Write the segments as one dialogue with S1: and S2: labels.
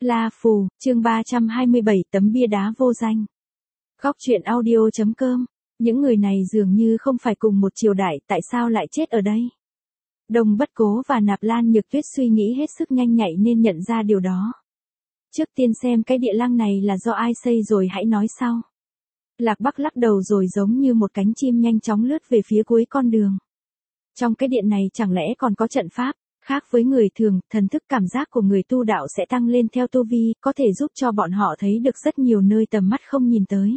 S1: La Phù, chương 327 tấm bia đá vô danh. Góc truyện audio.com. Những người này dường như không phải cùng một triều đại, tại sao lại chết ở đây? Đông Bất Cố và Nạp Lan Nhược Tuyết suy nghĩ hết sức nhanh nhạy nên nhận ra điều đó. Trước tiên xem cái địa lăng này là do ai xây rồi hãy nói sau. Lạc Bắc lắc đầu rồi giống như một cánh chim nhanh chóng lướt về phía cuối con đường. Trong cái điện này chẳng lẽ còn có trận pháp? Khác với người thường, thần thức cảm giác của người tu đạo sẽ tăng lên theo tu vi, có thể giúp cho bọn họ thấy được rất nhiều nơi tầm mắt không nhìn tới.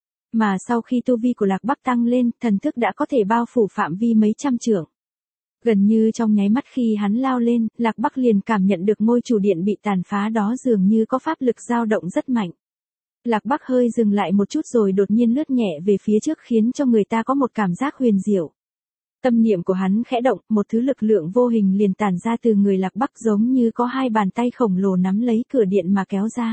S1: Mà sau khi tu vi của Lạc Bắc tăng lên, thần thức đã có thể bao phủ phạm vi mấy trăm trượng. Gần như trong nháy mắt khi hắn lao lên, Lạc Bắc liền cảm nhận được ngôi chủ điện bị tàn phá đó dường như có pháp lực dao động rất mạnh. Lạc Bắc hơi dừng lại một chút rồi đột nhiên lướt nhẹ về phía trước khiến cho người ta có một cảm giác huyền diệu. Tâm niệm của hắn khẽ động, một thứ lực lượng vô hình liền tản ra từ người Lạc Bắc giống như có hai bàn tay khổng lồ nắm lấy cửa điện mà kéo ra.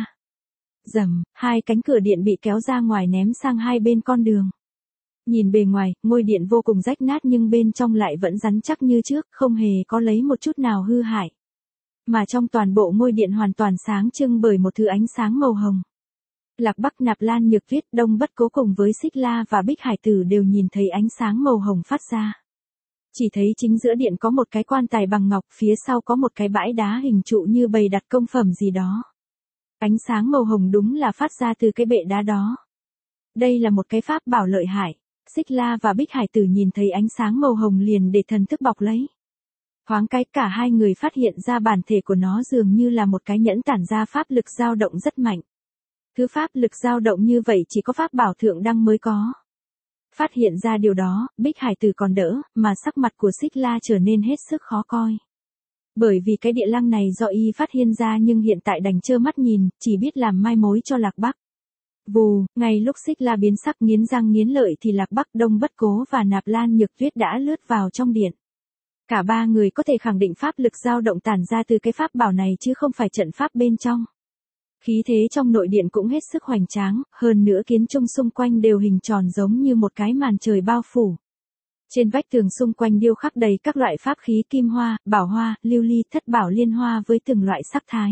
S1: Rầm, hai cánh cửa điện bị kéo ra ngoài ném sang hai bên con đường. Nhìn bề ngoài, ngôi điện vô cùng rách nát nhưng bên trong lại vẫn rắn chắc như trước, không hề có lấy một chút nào hư hại. Mà trong toàn bộ ngôi điện hoàn toàn sáng trưng bởi một thứ ánh sáng màu hồng. Lạc Bắc, Nạp Lan Nhược Tuyết, Đông Bất Cố cùng với Xích La và Bích Hải Tử đều nhìn thấy ánh sáng màu hồng phát ra. Chỉ thấy chính giữa điện có một cái quan tài bằng ngọc, phía sau có một cái bãi đá hình trụ như bày đặt công phẩm gì đó. Ánh sáng màu hồng đúng là phát ra từ cái bệ đá đó. Đây là một cái pháp bảo lợi hại. Xích La và Bích Hải Tử nhìn thấy ánh sáng màu hồng liền để thần thức bọc lấy. Thoáng cái cả hai người phát hiện ra bản thể của nó dường như là một cái nhẫn tản ra pháp lực dao động rất mạnh. Thứ pháp lực dao động như vậy chỉ có pháp bảo thượng đăng mới có. Phát hiện ra điều đó, Bích Hải Tử còn đỡ, mà sắc mặt của Xích La trở nên hết sức khó coi. Bởi vì cái địa lăng này do y phát hiện ra nhưng hiện tại đành trơ mắt nhìn, chỉ biết làm mai mối cho Lạc Bắc. Vù, ngay lúc Xích La biến sắc nghiến răng nghiến lợi thì Lạc Bắc, Đông Bất Cố và Nạp Lan Nhược Tuyết đã lướt vào trong điện. Cả ba người có thể khẳng định pháp lực dao động tản ra từ cái pháp bảo này chứ không phải trận pháp bên trong. Khí thế trong nội điện cũng hết sức hoành tráng, hơn nữa kiến trúc xung quanh đều hình tròn giống như một cái màn trời bao phủ. Trên vách tường xung quanh điêu khắc đầy các loại pháp khí kim hoa, bảo hoa, lưu ly, thất bảo liên hoa với từng loại sắc thái.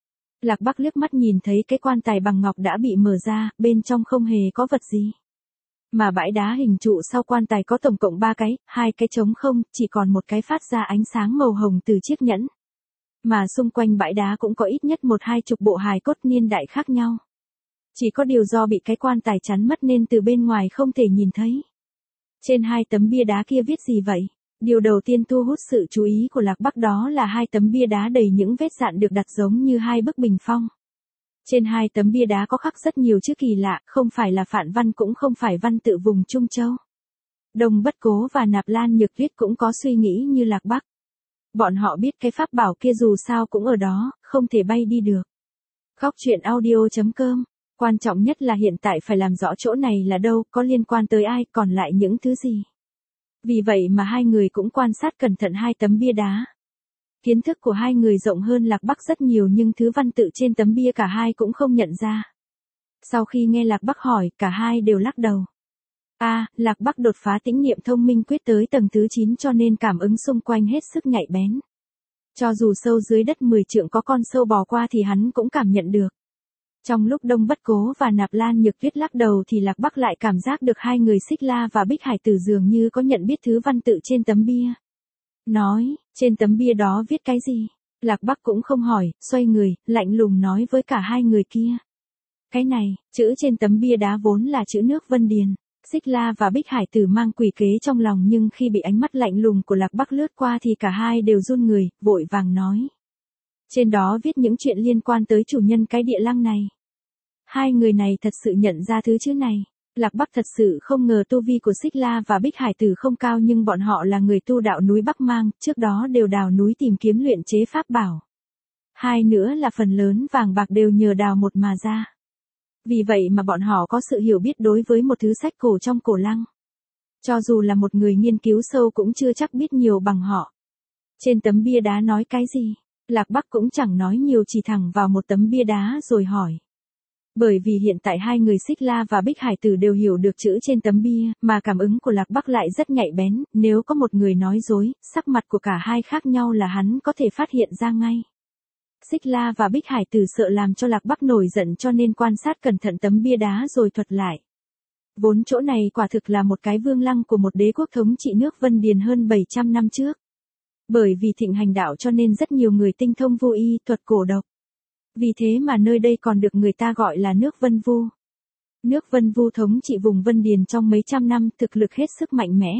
S1: Lạc Bắc liếc mắt nhìn thấy cái quan tài bằng ngọc đã bị mở ra, bên trong không hề có vật gì. Mà bãi đá hình trụ sau quan tài có tổng cộng 3 cái, 2 cái trống không, chỉ còn một cái phát ra ánh sáng màu hồng từ chiếc nhẫn. Mà xung quanh bãi đá cũng có ít nhất 1-2 chục bộ hài cốt niên đại khác nhau. Chỉ có điều do bị cái quan tài chắn mất nên từ bên ngoài không thể nhìn thấy. Trên hai tấm bia đá kia viết gì vậy? Điều đầu tiên thu hút sự chú ý của Lạc Bắc đó là hai tấm bia đá đầy những vết dạn được đặt giống như hai bức bình phong. Trên hai tấm bia đá có khắc rất nhiều chữ kỳ lạ, không phải là phạn văn cũng không phải văn tự vùng Trung Châu. Đông Bất Cố và Nạp Lan Nhược Tuyết cũng có suy nghĩ như Lạc Bắc. Bọn họ biết cái pháp bảo kia dù sao cũng ở đó, không thể bay đi được. Góc truyện audio.com. Quan trọng nhất là hiện tại phải làm rõ chỗ này là đâu, có liên quan tới ai, còn lại những thứ gì. Vì vậy mà hai người cũng quan sát cẩn thận hai tấm bia đá. Kiến thức của hai người rộng hơn Lạc Bắc rất nhiều nhưng thứ văn tự trên tấm bia cả hai cũng không nhận ra. Sau khi nghe Lạc Bắc hỏi, cả hai đều lắc đầu. Lạc Bắc đột phá tĩnh niệm thông minh quyết tới tầng thứ 9 cho nên cảm ứng xung quanh hết sức nhạy bén. Cho dù sâu dưới đất 10 trượng có con sâu bò qua thì hắn cũng cảm nhận được. Trong lúc Đông Bất Cố và Nạp Lan Nhược Tuyết lắc đầu thì Lạc Bắc lại cảm giác được hai người Xích La và Bích Hải Tử dường như có nhận biết thứ văn tự trên tấm bia. Nói, trên tấm bia đó viết cái gì? Lạc Bắc cũng không hỏi, xoay người, lạnh lùng nói với cả hai người kia. Cái này, chữ trên tấm bia đá vốn là chữ nước Vân Điền. Xích La và Bích Hải Tử mang quỷ kế trong lòng nhưng khi bị ánh mắt lạnh lùng của Lạc Bắc lướt qua thì cả hai đều run người, vội vàng nói. Trên đó viết những chuyện liên quan tới chủ nhân cái địa lăng này. Hai người này thật sự nhận ra thứ chữ này. Lạc Bắc thật sự không ngờ tu vi của Xích La và Bích Hải Tử không cao nhưng bọn họ là người tu đạo núi Bắc Mang, trước đó đều đào núi tìm kiếm luyện chế pháp bảo. Hai nữa là phần lớn vàng bạc đều nhờ đào một mà ra. Vì vậy mà bọn họ có sự hiểu biết đối với một thứ sách cổ trong cổ lăng. Cho dù là một người nghiên cứu sâu cũng chưa chắc biết nhiều bằng họ. Trên tấm bia đá nói cái gì? Lạc Bắc cũng chẳng nói nhiều chỉ thẳng vào một tấm bia đá rồi hỏi. Bởi vì hiện tại hai người Xích La và Bích Hải Tử đều hiểu được chữ trên tấm bia, mà cảm ứng của Lạc Bắc lại rất nhạy bén, nếu có một người nói dối, sắc mặt của cả hai khác nhau là hắn có thể phát hiện ra ngay. Xích La và Bích Hải Tử sợ làm cho Lạc Bắc nổi giận cho nên quan sát cẩn thận tấm bia đá rồi thuật lại. Vốn chỗ này quả thực là một cái vương lăng của một đế quốc thống trị nước Vân Điền hơn 700 năm trước. Bởi vì thịnh hành đạo cho nên rất nhiều người tinh thông vô y thuật cổ độc. Vì thế mà nơi đây còn được người ta gọi là nước Vân Vu. Nước Vân Vu thống trị vùng Vân Điền trong mấy trăm năm, thực lực hết sức mạnh mẽ.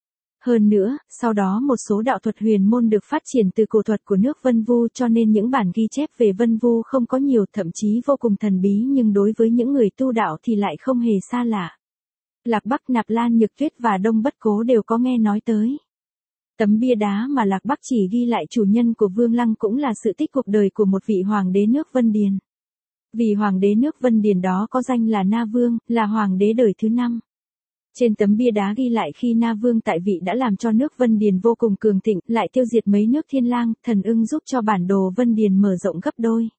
S1: Hơn nữa, sau đó một số đạo thuật huyền môn được phát triển từ cổ thuật của nước Vân Vu cho nên những bản ghi chép về Vân Vu không có nhiều, thậm chí vô cùng thần bí, nhưng đối với những người tu đạo thì lại không hề xa lạ. Lạc Bắc, Nạp Lan Nhược Tuyết và Đông Bất Cố đều có nghe nói tới. Tấm bia đá mà Lạc Bắc chỉ ghi lại chủ nhân của Vương Lăng cũng là sự tích cuộc đời của một vị hoàng đế nước Vân Điền. Vị hoàng đế nước Vân Điền đó có danh là Na Vương, là hoàng đế đời thứ 5. Trên tấm bia đá ghi lại khi Na Vương tại vị đã làm cho nước Vân Điền vô cùng cường thịnh, lại tiêu diệt mấy nước Thiên Lang, thần ưng giúp cho bản đồ Vân Điền mở rộng gấp đôi.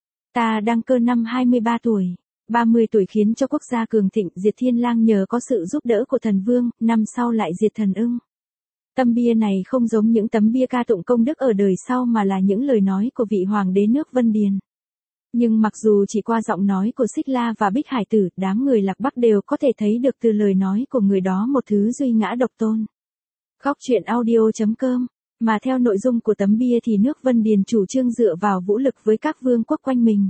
S1: Ta đăng cơ năm 23 tuổi. 30 tuổi khiến cho quốc gia cường thịnh, diệt Thiên Lang nhờ có sự giúp đỡ của thần vương, năm sau lại diệt thần ưng. Tấm bia này không giống những tấm bia ca tụng công đức ở đời sau mà là những lời nói của vị hoàng đế nước Vân Điền. Nhưng mặc dù chỉ qua giọng nói của Xích La và Bích Hải Tử, đám người Lạc Bắc đều có thể thấy được từ lời nói của người đó một thứ duy ngã độc tôn. Góc truyện audio.com. Mà theo nội dung của tấm bia thì nước Vân Điền chủ trương dựa vào vũ lực với các vương quốc quanh mình.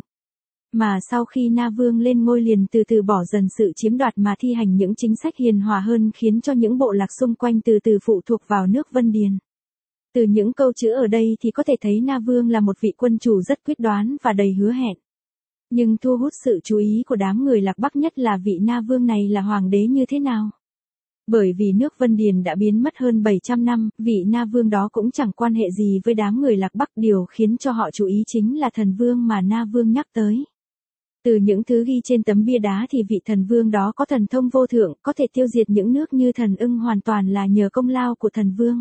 S1: Mà sau khi Na Vương lên ngôi liền từ từ bỏ dần sự chiếm đoạt mà thi hành những chính sách hiền hòa hơn, khiến cho những bộ lạc xung quanh từ từ phụ thuộc vào nước Vân Điền. Từ những câu chữ ở đây thì có thể thấy Na Vương là một vị quân chủ rất quyết đoán và đầy hứa hẹn. Nhưng thu hút sự chú ý của đám người Lạc Bắc nhất là vị Na Vương này là hoàng đế như thế nào. Bởi vì nước Vân Điền đã biến mất hơn 700 năm, vị Na Vương đó cũng chẳng quan hệ gì với đám người Lạc Bắc, điều khiến cho họ chú ý chính là thần vương mà Na Vương nhắc tới. Từ những thứ ghi trên tấm bia đá thì vị thần vương đó có thần thông vô thượng, có thể tiêu diệt những nước như thần ưng hoàn toàn là nhờ công lao của thần vương.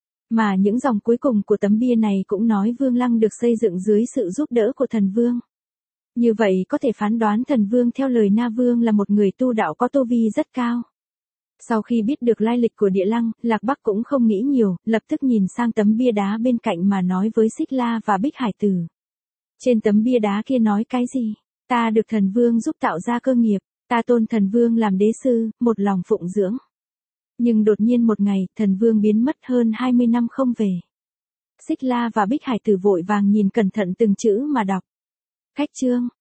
S1: Mà những dòng cuối cùng của tấm bia này cũng nói Vương Lăng được xây dựng dưới sự giúp đỡ của thần vương. Như vậy có thể phán đoán thần vương theo lời Na Vương là một người tu đạo có tu vi rất cao. Sau khi biết được lai lịch của địa lăng, Lạc Bắc cũng không nghĩ nhiều, lập tức nhìn sang tấm bia đá bên cạnh mà nói với Xích La và Bích Hải Tử. Trên tấm bia đá kia nói cái gì? Ta được thần vương giúp tạo ra cơ nghiệp, ta tôn thần vương làm đế sư, một lòng phụng dưỡng. Nhưng đột nhiên một ngày, thần vương biến mất hơn 20 năm không về. Xích La và Bích Hải Tử vội vàng nhìn cẩn thận từng chữ mà đọc. Khách chương,